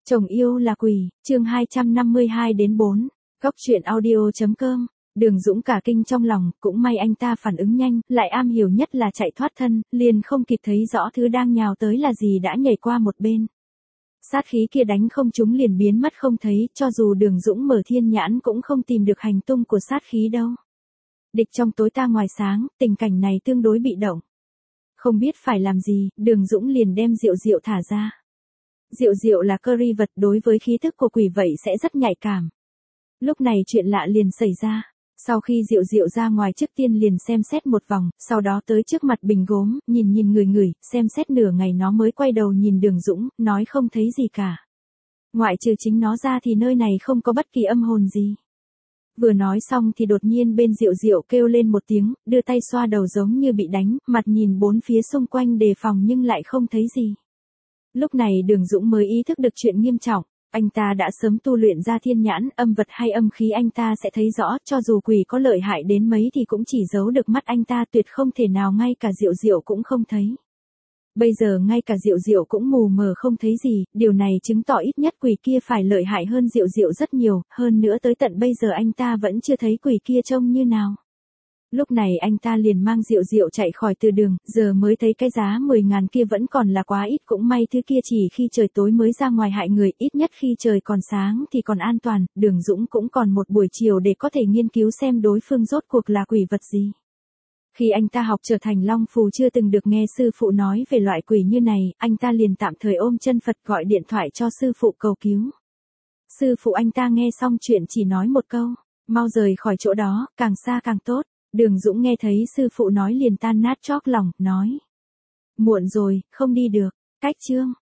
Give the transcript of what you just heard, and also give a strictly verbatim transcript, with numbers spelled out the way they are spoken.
Chồng yêu là quỷ, chương hai trăm năm mươi hai đến bốn. Góc truyện audio.com. Đường Dũng cả kinh trong lòng, cũng may anh ta phản ứng nhanh, lại am hiểu nhất là chạy thoát thân, liền không kịp thấy rõ thứ đang nhào tới là gì đã nhảy qua một bên. Sát khí kia đánh không trúng liền biến mất không thấy, cho dù Đường Dũng mở thiên nhãn cũng không tìm được hành tung của sát khí đâu. Địch trong tối ta ngoài sáng, tình cảnh này tương đối bị động. Không biết phải làm gì, Đường Dũng liền đem Diệu Diệu thả ra. Diệu Diệu là curry vật, đối với khí thức của quỷ vậy sẽ rất nhạy cảm. Lúc này chuyện lạ liền xảy ra. Sau khi Diệu Diệu ra ngoài trước tiên liền xem xét một vòng, sau đó tới trước mặt bình gốm, nhìn nhìn người người, xem xét nửa ngày nó mới quay đầu nhìn Đường Dũng, nói không thấy gì cả. Ngoại trừ chính nó ra thì nơi này không có bất kỳ âm hồn gì. Vừa nói xong thì đột nhiên bên Diệu Diệu kêu lên một tiếng, đưa tay xoa đầu giống như bị đánh, mặt nhìn bốn phía xung quanh đề phòng nhưng lại không thấy gì. Lúc này Đường Dũng mới ý thức được chuyện nghiêm trọng, anh ta đã sớm tu luyện ra thiên nhãn, âm vật hay âm khí anh ta sẽ thấy rõ, cho dù quỷ có lợi hại đến mấy thì cũng chỉ giấu được mắt anh ta, tuyệt không thể nào ngay cả Diệu Diệu cũng không thấy. Bây giờ ngay cả Diệu Diệu cũng mù mờ không thấy gì, điều này chứng tỏ ít nhất quỷ kia phải lợi hại hơn Diệu Diệu rất nhiều, hơn nữa tới tận bây giờ anh ta vẫn chưa thấy quỷ kia trông như nào. Lúc này anh ta liền mang Diệu Diệu chạy khỏi từ đường, giờ mới thấy cái giá mười ngàn kia vẫn còn là quá ít, cũng may thứ kia chỉ khi trời tối mới ra ngoài hại người, ít nhất khi trời còn sáng thì còn an toàn. Đường Dũng cũng còn một buổi chiều để có thể nghiên cứu xem đối phương rốt cuộc là quỷ vật gì. Khi anh ta học trở thành Long Phù chưa từng được nghe sư phụ nói về loại quỷ như này, anh ta liền tạm thời ôm chân Phật gọi điện thoại cho sư phụ cầu cứu. Sư phụ anh ta nghe xong chuyện chỉ nói một câu, mau rời khỏi chỗ đó, càng xa càng tốt. Đường Dũng nghe thấy sư phụ nói liền tan nát chót lòng, nói. Muộn rồi, không đi được, cách chương.